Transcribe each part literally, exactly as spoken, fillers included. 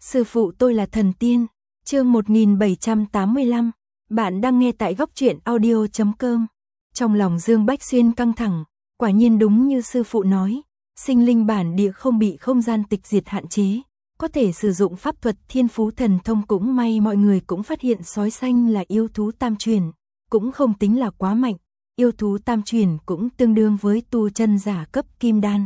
Sư phụ tôi là thần tiên. Chương một nghìn bảy trăm tám mươi lăm. Bạn đang nghe tại góc truyện audio chấm com. Trong lòng Dương Bách Xuyên căng thẳng, quả nhiên đúng như sư phụ nói, sinh linh bản địa không bị không gian tịch diệt hạn chế, có thể sử dụng pháp thuật thiên phú thần thông. Cũng may mọi người cũng phát hiện sói xanh là yêu thú tam truyền, cũng không tính là quá mạnh, yêu thú tam truyền cũng tương đương với tu chân giả cấp kim đan.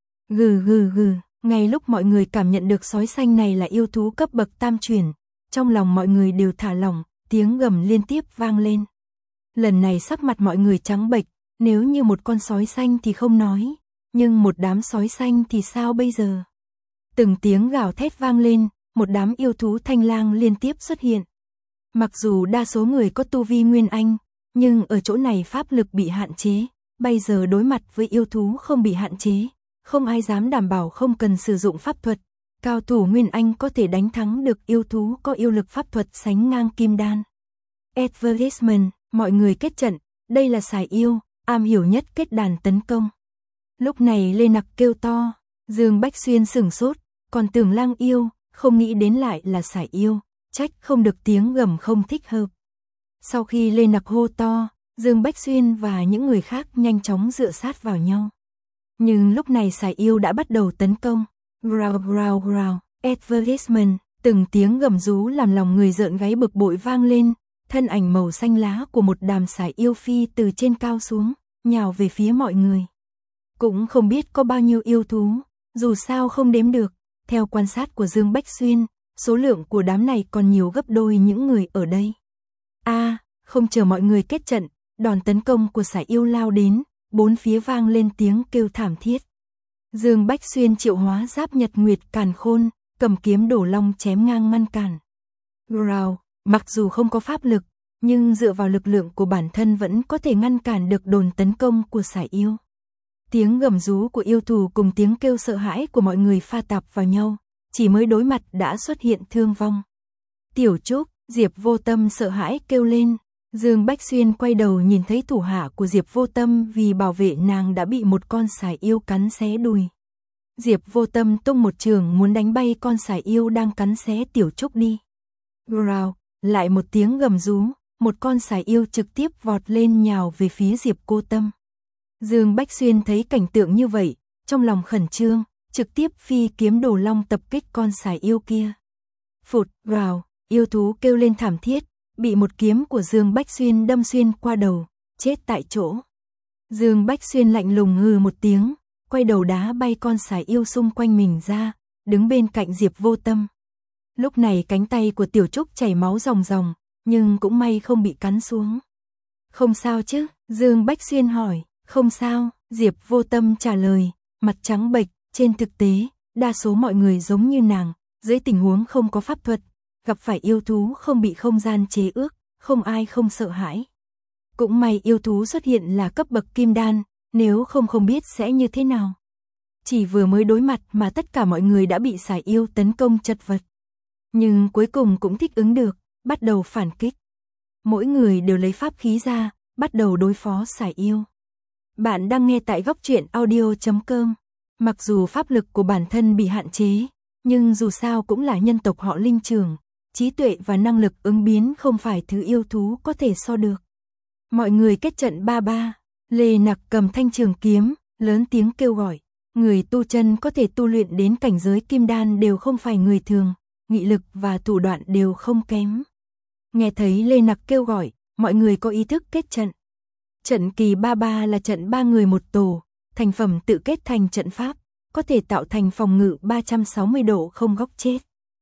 Gừ gừ gừ, ngay lúc mọi người cảm nhận được sói xanh này là yêu thú cấp bậc tam truyền, trong lòng mọi người đều thả lỏng, tiếng gầm liên tiếp vang lên. Lần này sắc mặt mọi người trắng bệch, nếu như một con sói xanh thì không nói, nhưng một đám sói xanh thì sao bây giờ? Từng tiếng gào thét vang lên, một đám yêu thú thanh lang liên tiếp xuất hiện. Mặc dù đa số người có tu vi nguyên anh, nhưng ở chỗ này pháp lực bị hạn chế, bây giờ đối mặt với yêu thú không bị hạn chế, không ai dám đảm bảo không cần sử dụng pháp thuật, cao thủ nguyên anh có thể đánh thắng được yêu thú có yêu lực pháp thuật sánh ngang kim đan. Advertisement, mọi người kết trận, đây là sải yêu, am hiểu nhất kết đàn tấn công. Lúc này Lê Nặc kêu to, Dương Bách Xuyên sửng sốt, còn tưởng lang yêu, không nghĩ đến lại là sải yêu, trách không được tiếng gầm không thích hợp. Sau khi Lê Nặc hô to, Dương Bách Xuyên và những người khác nhanh chóng dựa sát vào nhau. Nhưng lúc này sải yêu đã bắt đầu tấn công. Growl growl growl, advertisement, từng tiếng gầm rú làm lòng người rợn gáy bực bội vang lên, thân ảnh màu xanh lá của một đám sải yêu phi từ trên cao xuống, nhào về phía mọi người. Cũng không biết có bao nhiêu yêu thú, dù sao không đếm được, theo quan sát của Dương Bách Xuyên, số lượng của đám này còn nhiều gấp đôi những người ở đây. A, à, không chờ mọi người kết trận, đòn tấn công của sải yêu lao đến, bốn phía vang lên tiếng kêu thảm thiết. Dương Bách Xuyên triệu hóa Giáp Nhật Nguyệt Càn Khôn, cầm kiếm đổ long chém ngang ngăn cản. Growl, mặc dù không có pháp lực, nhưng dựa vào lực lượng của bản thân vẫn có thể ngăn cản được đòn tấn công của sải yêu. Tiếng gầm rú của yêu thù cùng tiếng kêu sợ hãi của mọi người pha tạp vào nhau, chỉ mới đối mặt đã xuất hiện thương vong. Tiểu Trúc, Diệp Vô Tâm sợ hãi kêu lên. Dương Bách Xuyên quay đầu nhìn thấy thủ hạ của Diệp Vô Tâm vì bảo vệ nàng đã bị một con sải yêu cắn xé đùi. Diệp Vô Tâm tung một trường muốn đánh bay con sải yêu đang cắn xé Tiểu Trúc đi. Growl, lại một tiếng gầm rú, một con sải yêu trực tiếp vọt lên nhào về phía Diệp Cô Tâm. Dương Bách Xuyên thấy cảnh tượng như vậy, trong lòng khẩn trương, trực tiếp phi kiếm đổ long tập kích con sải yêu kia. Phụt, growl, yêu thú kêu lên thảm thiết, bị một kiếm của Dương Bách Xuyên đâm xuyên qua đầu, chết tại chỗ. Dương Bách Xuyên lạnh lùng hừ một tiếng, quay đầu đá bay con sải yêu xung quanh mình ra, đứng bên cạnh Diệp Vô Tâm. Lúc này cánh tay của Tiểu Trúc chảy máu ròng ròng, nhưng cũng may không bị cắn xuống. Không sao chứ? Dương Bách Xuyên hỏi. Không sao, Diệp Vô Tâm trả lời, mặt trắng bệch. Trên thực tế, đa số mọi người giống như nàng, dưới tình huống không có pháp thuật, gặp phải yêu thú không bị không gian chế ước, không ai không sợ hãi. Cũng may yêu thú xuất hiện là cấp bậc kim đan, nếu không không biết sẽ như thế nào. Chỉ vừa mới đối mặt mà tất cả mọi người đã bị sải yêu tấn công chật vật. Nhưng cuối cùng cũng thích ứng được, bắt đầu phản kích. Mỗi người đều lấy pháp khí ra, bắt đầu đối phó sải yêu. Bạn đang nghe tại góc truyện audio chấm com. Mặc dù pháp lực của bản thân bị hạn chế, nhưng dù sao cũng là nhân tộc họ Linh Trường, trí tuệ và năng lực ứng biến không phải thứ yêu thú có thể so được. Mọi người kết trận ba ba, Lê Nặc cầm thanh trường kiếm, lớn tiếng kêu gọi. Người tu chân có thể tu luyện đến cảnh giới kim đan đều không phải người thường, nghị lực và thủ đoạn đều không kém. Nghe thấy Lê Nặc kêu gọi, mọi người có ý thức kết trận. Trận kỳ ba ba là trận ba người một tổ, thành phẩm tự kết thành trận pháp, có thể tạo thành phòng ngự ba trăm sáu mươi độ không góc chết.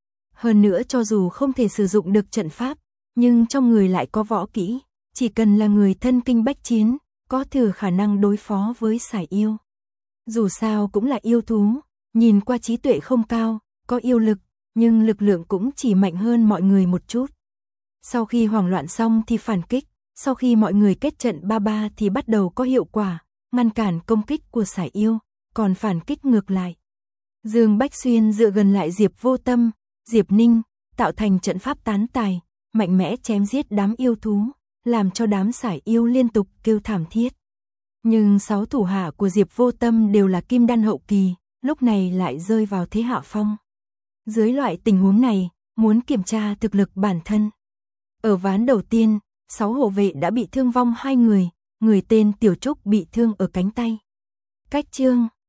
Hơn nữa cho dù không thể sử dụng được trận pháp, nhưng trong người lại có võ kỹ, chỉ cần là người thân kinh bách chiến, có thừa khả năng đối phó với sải yêu. Dù sao cũng là yêu thú, nhìn qua trí tuệ không cao, có yêu lực, nhưng lực lượng cũng chỉ mạnh hơn mọi người một chút. Sau khi hoảng loạn xong thì phản kích, sau khi mọi người kết trận ba ba thì bắt đầu có hiệu quả, ngăn cản công kích của sải yêu, còn phản kích ngược lại. Dương Bách Xuyên dựa gần lại Diệp Vô Tâm, Diệp Ninh, tạo thành trận pháp tán tài, mạnh mẽ chém giết đám yêu thú, làm cho đám sải yêu liên tục kêu thảm thiết. Nhưng sáu thủ hạ của Diệp Vô Tâm đều là kim đan hậu kỳ, lúc này lại rơi vào thế hạ phong. Dưới loại tình huống này, muốn kiểm tra thực lực bản thân. Ở ván đầu tiên, sáu hộ vệ đã bị thương vong hai người, người tên Tiểu Trúc bị thương ở cánh tay. Cách chương